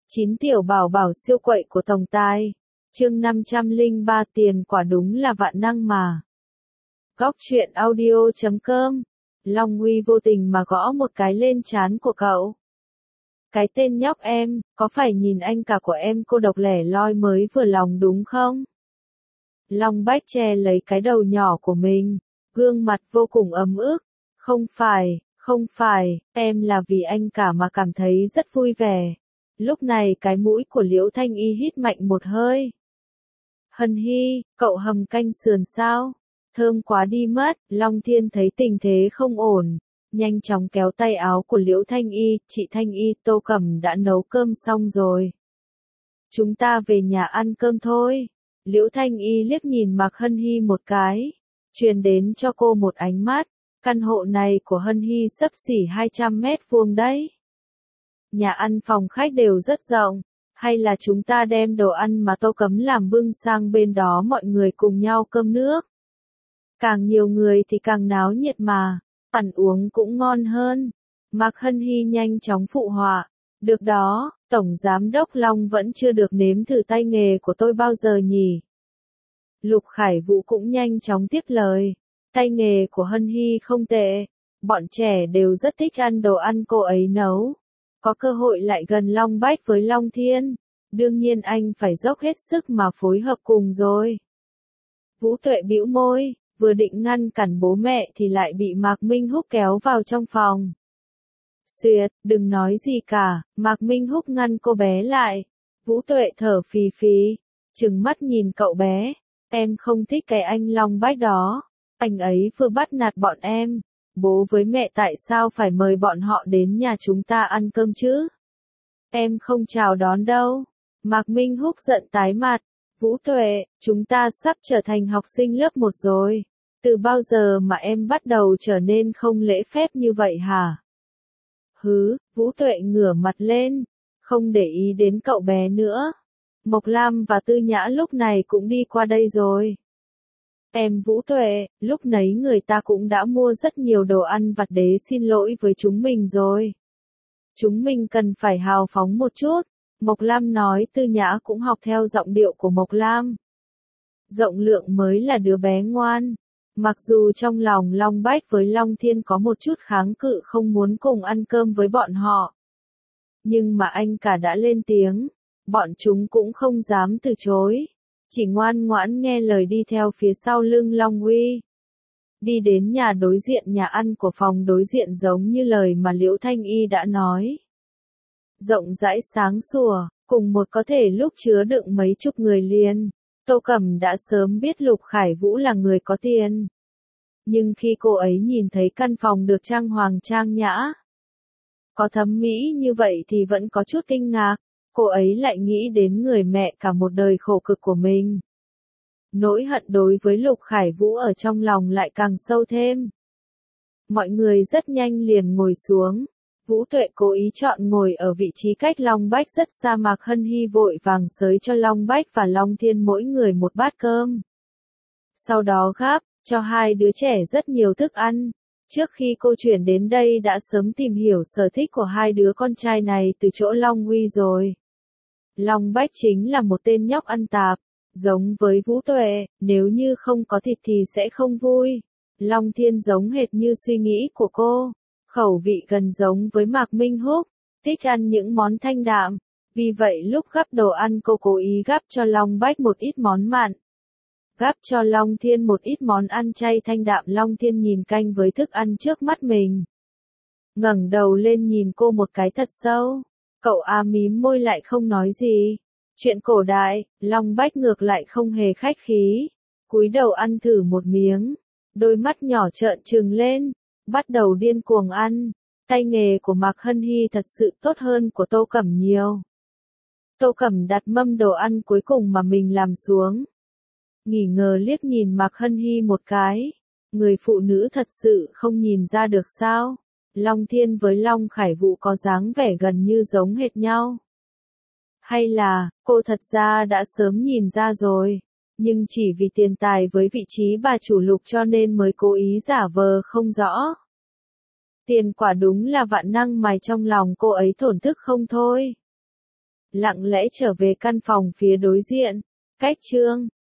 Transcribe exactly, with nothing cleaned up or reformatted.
Chín tiểu bảo bảo siêu quậy của tổng tài. Chương năm trăm lẻ ba tiền quả đúng là vạn năng mà. Góc truyện audio chấm com. Long Uy vô tình mà gõ một cái lên trán của cậu. Cái tên nhóc em, có phải nhìn anh cả của em cô độc lẻ loi mới vừa lòng đúng không? Long Bách che lấy cái đầu nhỏ của mình, gương mặt vô cùng ấm ức. Không phải, không phải, em là vì anh cả mà cảm thấy rất vui vẻ. Lúc này cái mũi của Liễu Thanh Y hít mạnh một hơi. Hân Hy, cậu hầm canh sườn sao? Thơm quá đi mất. Long Thiên thấy tình thế không ổn, nhanh chóng kéo tay áo của Liễu Thanh Y. Chị Thanh Y, Tô Cẩm đã nấu cơm xong rồi. Chúng ta về nhà ăn cơm thôi. Liễu Thanh Y liếc nhìn Mạc Hân Hy một cái, truyền đến cho cô một ánh mắt. Căn hộ này của Hân Hy xấp xỉ hai trăm mét vuông đấy. Nhà ăn phòng khách đều rất rộng, hay là chúng ta đem đồ ăn mà Tô Cấm làm bưng sang bên đó mọi người cùng nhau cơm nước. Càng nhiều người thì càng náo nhiệt mà, ăn uống cũng ngon hơn. Mạc Hân Hy nhanh chóng phụ họa, được đó, Tổng Giám đốc Long vẫn chưa được nếm thử tay nghề của tôi bao giờ nhỉ. Lục Khải Vũ cũng nhanh chóng tiếp lời, tay nghề của Hân Hy không tệ, bọn trẻ đều rất thích ăn đồ ăn cô ấy nấu. Có cơ hội lại gần Long Bách với Long Thiên, đương nhiên anh phải dốc hết sức mà phối hợp cùng rồi. Vũ Tuệ bĩu môi, vừa định ngăn cản bố mẹ thì lại bị Mạc Minh Húc kéo vào trong phòng. Xuyệt, đừng nói gì cả. Mạc Minh Húc ngăn cô bé lại. Vũ Tuệ thở phì phì, trừng mắt nhìn cậu bé. Em không thích cái anh Long Bách đó. Anh ấy vừa bắt nạt bọn em. Bố với mẹ tại sao phải mời bọn họ đến nhà chúng ta ăn cơm chứ? Em không chào đón đâu. Mạc Minh Húc giận tái mặt. Vũ Tuệ, chúng ta sắp trở thành học sinh lớp một rồi. Từ bao giờ mà em bắt đầu trở nên không lễ phép như vậy hả? Hứ, Vũ Tuệ ngửa mặt lên, không để ý đến cậu bé nữa. Mộc Lam và Tư Nhã lúc này cũng đi qua đây rồi. Em Vũ Tuệ, lúc nấy người ta cũng đã mua rất nhiều đồ ăn vặt để xin lỗi với chúng mình rồi. Chúng mình cần phải hào phóng một chút. Mộc Lam nói. Tư Nhã cũng học theo giọng điệu của Mộc Lam. Rộng Lượng mới là đứa bé ngoan. Mặc dù trong lòng Long Bách với Long Thiên có một chút kháng cự không muốn cùng ăn cơm với bọn họ. Nhưng mà anh cả đã lên tiếng, bọn chúng cũng không dám từ chối. Chỉ ngoan ngoãn nghe lời đi theo phía sau lưng Long Uy. Đi đến nhà đối diện nhà ăn của phòng đối diện giống như lời mà Liễu Thanh Y đã nói. Rộng rãi sáng sủa, cùng một có thể lúc chứa đựng mấy chục người liền. Tô Cẩm đã sớm biết Lục Khải Vũ là người có tiền. Nhưng khi cô ấy nhìn thấy căn phòng được trang hoàng trang nhã, có thẩm mỹ như vậy thì vẫn có chút kinh ngạc. Cô ấy lại nghĩ đến người mẹ cả một đời khổ cực của mình. Nỗi hận đối với Lục Khải Vũ ở trong lòng lại càng sâu thêm. Mọi người rất nhanh liền ngồi xuống. Vũ Tuệ cố ý chọn ngồi ở vị trí cách Long Bách rất xa. Mạc Hân Hy vội vàng xới cho Long Bách và Long Thiên mỗi người một bát cơm. Sau đó gắp cho hai đứa trẻ rất nhiều thức ăn. Trước khi cô chuyển đến đây đã sớm tìm hiểu sở thích của hai đứa con trai này từ chỗ Long Uy rồi. Long Bách chính là một tên nhóc ăn tạp, giống với Vũ Tuệ, nếu như không có thịt thì sẽ không vui. Long Thiên giống hệt như suy nghĩ của cô, khẩu vị gần giống với Mạc Minh Húc, thích ăn những món thanh đạm. Vì vậy lúc gắp đồ ăn cô cố ý gắp cho Long Bách một ít món mặn. Gắp cho Long Thiên một ít món ăn chay thanh đạm. Long Thiên nhìn canh với thức ăn trước mắt mình, ngẩng đầu lên nhìn cô một cái thật sâu. Cậu á mím môi lại không nói gì. Chuyện cổ đại, Long Bách ngược lại không hề khách khí. Cúi đầu ăn thử một miếng. Đôi mắt nhỏ trợn trừng lên. Bắt đầu điên cuồng ăn. Tay nghề của Mạc Hân Hy thật sự tốt hơn của Tô Cẩm nhiều. Tô Cẩm đặt mâm đồ ăn cuối cùng mà mình làm xuống. Nghỉ ngờ liếc nhìn Mạc Hân Hy một cái. Người phụ nữ thật sự không nhìn ra được sao? Long Thiên với Long Khải Vũ có dáng vẻ gần như giống hệt nhau. Hay là, cô thật ra đã sớm nhìn ra rồi, nhưng chỉ vì tiền tài với vị trí bà chủ Lục cho nên mới cố ý giả vờ không rõ. Tiền quả đúng là vạn năng mài trong lòng cô ấy thổn thức không thôi. lặng lẽ trở về căn phòng phía đối diện. Cách Trương